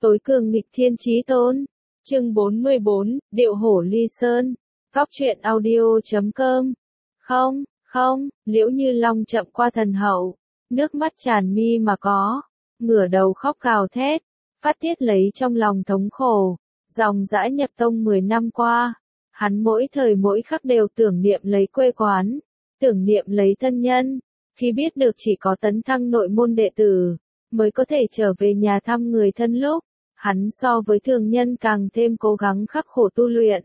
Tối cường nghịch thiên chí tôn. Chương 44, Điệu hổ ly sơn. Góc truyện audio.com. Không, Liễu Như Long chậm qua thần hậu, nước mắt tràn mi mà có, ngửa đầu khóc gào thét, phát tiết lấy trong lòng thống khổ. Dòng dã nhập tông 10 năm qua, hắn mỗi thời mỗi khắc đều tưởng niệm lấy quê quán, tưởng niệm lấy thân nhân. Khi biết được chỉ có tấn thăng nội môn đệ tử mới có thể trở về nhà thăm người thân lúc, hắn so với thường nhân càng thêm cố gắng khắc khổ tu luyện.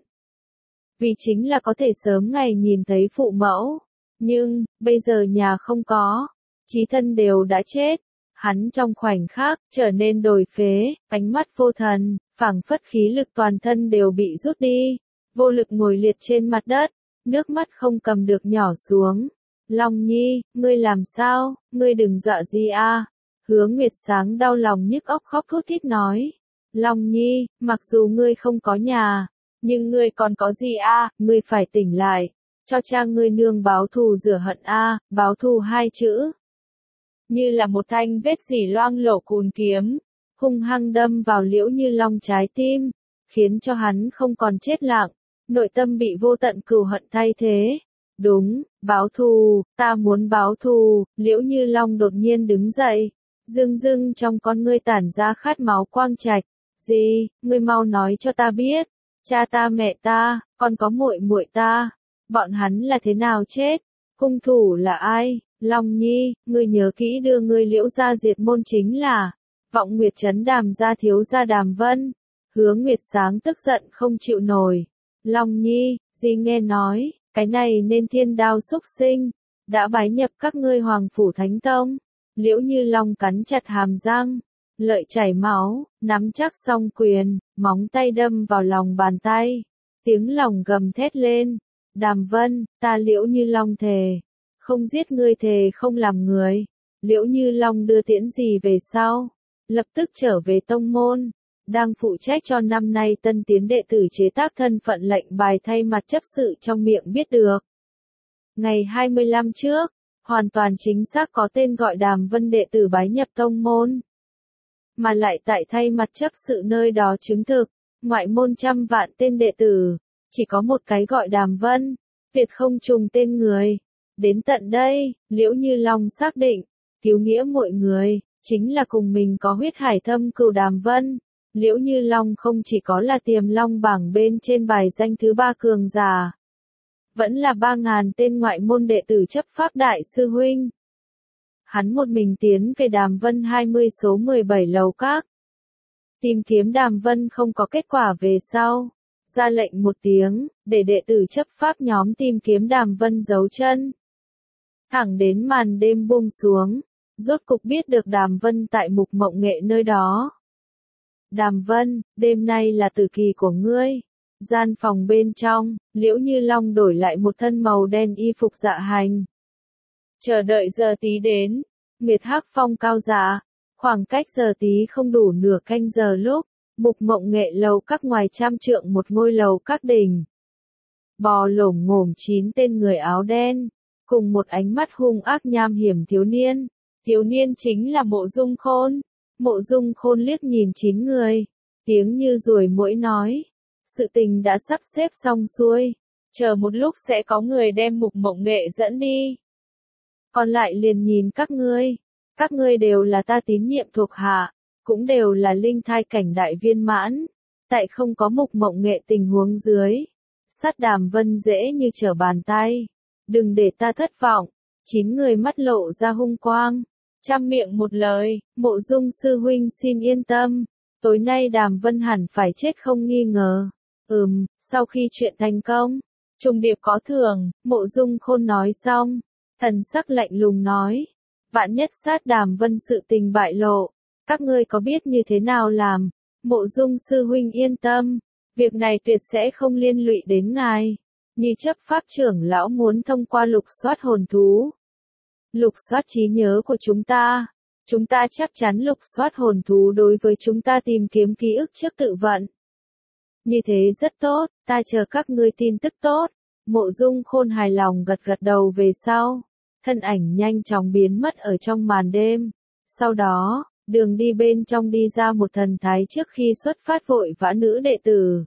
Vì chính là có thể sớm ngày nhìn thấy phụ mẫu. Nhưng, bây giờ nhà không có, chí thân đều đã chết. Hắn trong khoảnh khắc, trở nên đồi phế, ánh mắt vô thần, phảng phất khí lực toàn thân đều bị rút đi. Vô lực ngồi liệt trên mặt đất, nước mắt không cầm được nhỏ xuống. Long Nhi, ngươi làm sao, ngươi đừng dọa gì a. Hứa Nguyệt Sáng đau lòng nhức óc khóc thút thít nói. Long Nhi, mặc dù ngươi không có nhà, nhưng ngươi còn có gì a, ngươi phải tỉnh lại, cho cha ngươi nương báo thù rửa hận a, báo thù hai chữ. Như là một thanh vết dỉ loang lổ cùn kiếm, hung hăng đâm vào Liễu Như Long trái tim, khiến cho hắn không còn chết lặng, nội tâm bị vô tận cừu hận thay thế. Đúng, báo thù, ta muốn báo thù. Liễu Như Long đột nhiên đứng dậy, rưng trong con ngươi tản ra khát máu quang trạch. Gì, ngươi mau nói cho ta biết, cha ta mẹ ta, còn có muội muội ta, bọn hắn là thế nào chết, hung thủ là ai? Long Nhi, ngươi nhớ kỹ đưa ngươi Liễu gia diệt môn chính là Vọng Nguyệt trấn Đàm gia thiếu gia Đàm Vân. Hứa Nguyệt Sáng tức giận không chịu nổi. Long Nhi, gì nghe nói, cái này nên thiên đao xúc sinh, đã bái nhập các ngươi Hoàng phủ Thánh Tông. Liễu Như Long cắn chặt hàm răng, lợi chảy máu, nắm chắc song quyền, móng tay đâm vào lòng bàn tay, tiếng lòng gầm thét lên. Đàm Vân, ta Liễu Như Long thề, không giết ngươi, thề không làm người. Liễu Như Long đưa tiễn gì về sau, lập tức trở về tông môn, đang phụ trách cho năm nay tân tiến đệ tử chế tác thân phận lệnh bài thay mặt chấp sự trong miệng biết được. Ngày 25 trước, hoàn toàn chính xác có tên gọi Đàm Vân đệ tử bái nhập tông môn, mà lại tại thay mặt chấp sự nơi đó chứng thực, ngoại môn trăm vạn tên đệ tử, chỉ có một cái gọi Đàm Vân, tuyệt không trùng tên người. Đến tận đây, Liễu Như Long xác định, cứu nghĩa mọi người, chính là cùng mình có huyết hải thâm cừu Đàm Vân. Liễu Như Long không chỉ có là Tiềm Long bảng bên trên bài danh thứ 3 cường giả, vẫn là 3.000 tên ngoại môn đệ tử chấp pháp đại sư huynh. Hắn một mình tiến về Đàm Vân 20 số 17 lầu các. Tìm kiếm Đàm Vân không có kết quả về sau, ra lệnh một tiếng, để đệ tử chấp pháp nhóm tìm kiếm Đàm Vân giấu chân. Thẳng đến màn đêm buông xuống, rốt cục biết được Đàm Vân tại Mục Mộng Nghệ nơi đó. Đàm Vân, đêm nay là tử kỳ của ngươi. Gian phòng bên trong, Liễu Như Long đổi lại một thân màu đen y phục dạ hành. Chờ đợi giờ tí đến, Nguyệt Hắc Phong cao dạ, khoảng cách giờ tí không đủ nửa canh giờ lúc, Mục Mộng Nghệ lầu các ngoài trăm trượng một ngôi lầu các đỉnh. Bò lổm ngổm 9 tên người áo đen, cùng một ánh mắt hung ác nham hiểm thiếu niên. Thiếu niên chính là Mộ Dung Khôn. Mộ Dung Khôn liếc nhìn 9 người, tiếng như ruồi muỗi nói, sự tình đã sắp xếp xong xuôi, chờ một lúc sẽ có người đem Mục Mộng Nghệ dẫn đi. Còn lại liền nhìn các ngươi đều là ta tín nhiệm thuộc hạ, cũng đều là linh thai cảnh đại viên mãn, tại không có Mục Mộng Nghệ tình huống dưới, sát Đàm Vân dễ như trở bàn tay, đừng để ta thất vọng. 9 người mắt lộ ra hung quang, trăm miệng một lời, Mộ Dung sư huynh xin yên tâm, tối nay Đàm Vân hẳn phải chết không nghi ngờ. Sau khi chuyện thành công, trùng điệp có thưởng. Mộ Dung Khôn nói xong, thần sắc lạnh lùng nói, vạn nhất sát Đàm Vân sự tình bại lộ, các ngươi có biết như thế nào làm? Mộ Dung sư huynh yên tâm, việc này tuyệt sẽ không liên lụy đến ngài. Như chấp pháp trưởng lão muốn thông qua lục soát hồn thú, lục soát trí nhớ của chúng ta chắc chắn lục soát hồn thú đối với chúng ta tìm kiếm ký ức trước tự vận. Như thế rất tốt, ta chờ các ngươi tin tức tốt. Mộ Dung Khôn hài lòng gật gật đầu về sau, thân ảnh nhanh chóng biến mất ở trong màn đêm. Sau đó, Đường đi bên trong đi ra một thần thái trước khi xuất phát vội vã nữ đệ tử.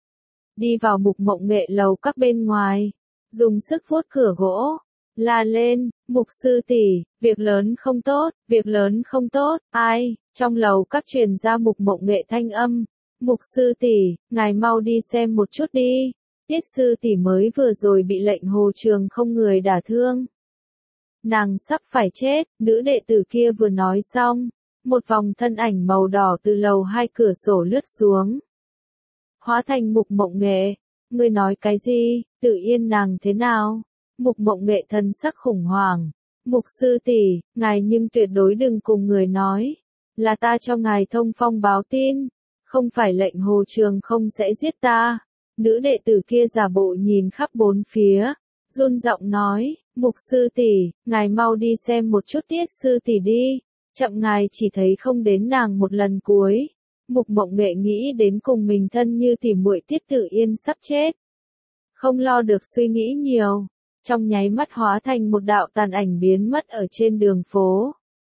Đi vào Mục Mộng Nghệ lầu các bên ngoài, dùng sức vuốt cửa gỗ, la lên, Mục sư tỷ, việc lớn không tốt, việc lớn không tốt, ai, trong lầu các truyền ra Mục Mộng Nghệ thanh âm, Mục sư tỷ, ngài mau đi xem một chút đi, Tiết sư tỷ mới vừa rồi bị lệnh hồ trường không người đả thương. Nàng sắp phải chết, nữ đệ tử kia vừa nói xong, một vòng thân ảnh màu đỏ từ lầu 2 cửa sổ lướt xuống. Hóa thành Mục Mộng Nghệ, ngươi nói cái gì, Tự Yên nàng thế nào? Mục Mộng Nghệ thần sắc khủng hoảng. Mục sư tỷ, ngài nhưng tuyệt đối đừng cùng người nói. Là ta cho ngài thông phong báo tin. Không phải lệnh hồ trường không sẽ giết ta. Nữ đệ tử kia giả bộ nhìn khắp bốn phía. Run giọng nói, Mục sư tỷ, ngài mau đi xem một chút Tiết sư tỷ đi. Chậm ngài chỉ thấy không đến nàng một lần cuối. Mục Mộng Nghệ nghĩ đến cùng mình thân như tỉ muội Tiết Tự Yên sắp chết. Không lo được suy nghĩ nhiều. Trong nháy mắt hóa thành một đạo tàn ảnh biến mất ở trên đường phố.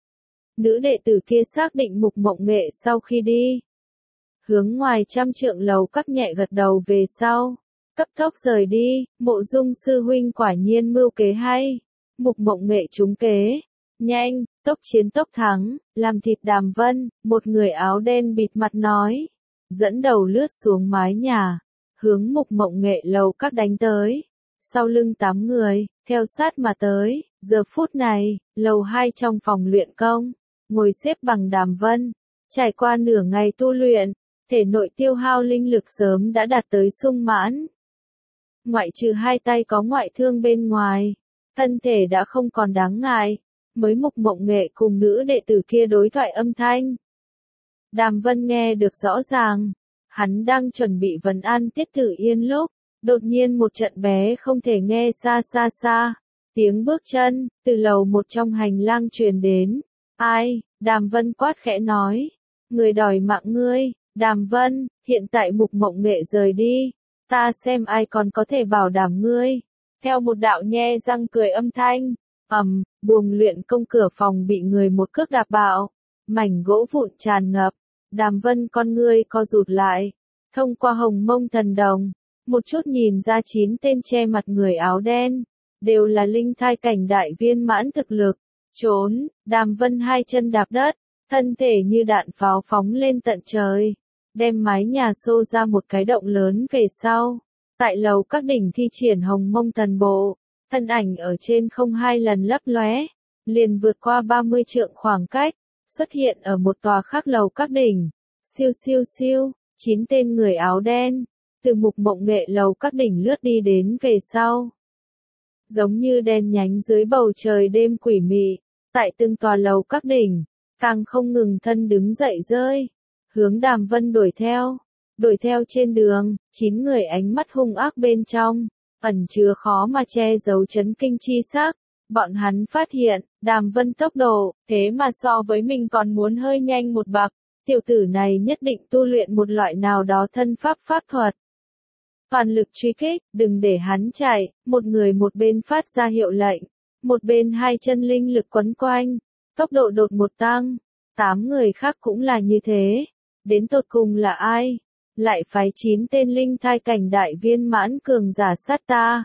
Nữ đệ tử kia xác định Mục Mộng Nghệ sau khi đi. Hướng ngoài 100 trượng lầu các nhẹ gật đầu về sau. Cấp tốc rời đi, Mộ Dung sư huynh quả nhiên mưu kế hay. Mục Mộng Nghệ trúng kế. Nhanh, tốc chiến tốc thắng, làm thịt Đàm Vân, một người áo đen bịt mặt nói. Dẫn đầu lướt xuống mái nhà, hướng Mục Mộng Nghệ lầu các đánh tới. Sau lưng 8 người, theo sát mà tới, giờ phút này, lầu 2 trong phòng luyện công, ngồi xếp bằng Đàm Vân. Trải qua nửa ngày tu luyện, thể nội tiêu hao linh lực sớm đã đạt tới sung mãn. Ngoại trừ hai tay có ngoại thương bên ngoài, thân thể đã không còn đáng ngại. Mới Mục Mộng Nghệ cùng nữ đệ tử kia đối thoại âm thanh. Đàm Vân nghe được rõ ràng, hắn đang chuẩn bị vấn an Tiết Tự Yên lúc, đột nhiên một trận bé không thể nghe xa xa xa, tiếng bước chân, từ lầu 1 trong hành lang truyền đến. Ai? Đàm Vân quát khẽ nói. Người đòi mạng ngươi, Đàm Vân, hiện tại Mục Mộng Nghệ rời đi, ta xem ai còn có thể bảo đảm ngươi. Theo một đạo nhe răng cười âm thanh. Buồng luyện công cửa phòng bị người một cước đạp bạo, mảnh gỗ vụn tràn ngập, Đàm Vân con ngươi co rụt lại, thông qua hồng mông thần đồng, một chút nhìn ra 9 tên che mặt người áo đen, đều là linh thai cảnh đại viên mãn thực lực, trốn, Đàm Vân hai chân đạp đất, thân thể như đạn pháo phóng lên tận trời, đem mái nhà xô ra một cái động lớn về sau, tại lầu các đỉnh thi triển hồng mông thần bộ. Thân ảnh ở trên không 2 lần lấp lóe, liền vượt qua 30 trượng khoảng cách, xuất hiện ở một tòa khác lầu các đỉnh. Siêu siêu siêu, 9 tên người áo đen, từ Mục Mộng Nghệ lầu các đỉnh lướt đi đến về sau. Giống như đen nhánh dưới bầu trời đêm quỷ mị, tại từng tòa lầu các đỉnh, càng không ngừng thân đứng dậy rơi, hướng Đàm Vân đuổi theo. Đuổi theo trên đường, 9 người ánh mắt hung ác bên trong. Ẩn chứa khó mà che giấu chấn kinh chi sắc, bọn hắn phát hiện, Đàm Vân tốc độ, thế mà so với mình còn muốn hơi nhanh một bậc, tiểu tử này nhất định tu luyện một loại nào đó thân pháp thuật. Toàn lực truy kích, đừng để hắn chạy, một người một bên phát ra hiệu lệnh, một bên hai chân linh lực quấn quanh, tốc độ đột một tăng, 8 người khác cũng là như thế, đến tột cùng là ai? Lại phái 9 tên linh thai cảnh đại viên mãn cường giả sát ta.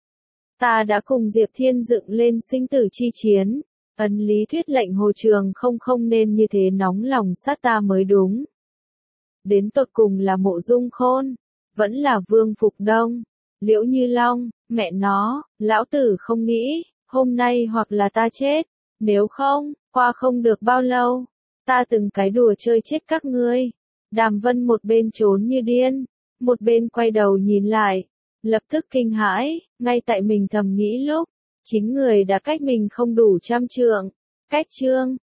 Ta đã cùng Diệp Thiên dựng lên sinh tử chi chiến, ấn lý thuyết lệnh hồ trường không nên như thế nóng lòng sát ta mới đúng. Đến tột cùng là Mộ Dung Khôn, vẫn là Vương Phục Đông, Liễu Như Long, mẹ nó, lão tử không nghĩ, hôm nay hoặc là ta chết, nếu không, qua không được bao lâu, ta từng cái đùa chơi chết các ngươi. Đàm Vân một bên trốn như điên, một bên quay đầu nhìn lại, lập tức kinh hãi, ngay tại mình thầm nghĩ lúc, 9 người đã cách mình không đủ 100 trượng. Cách chương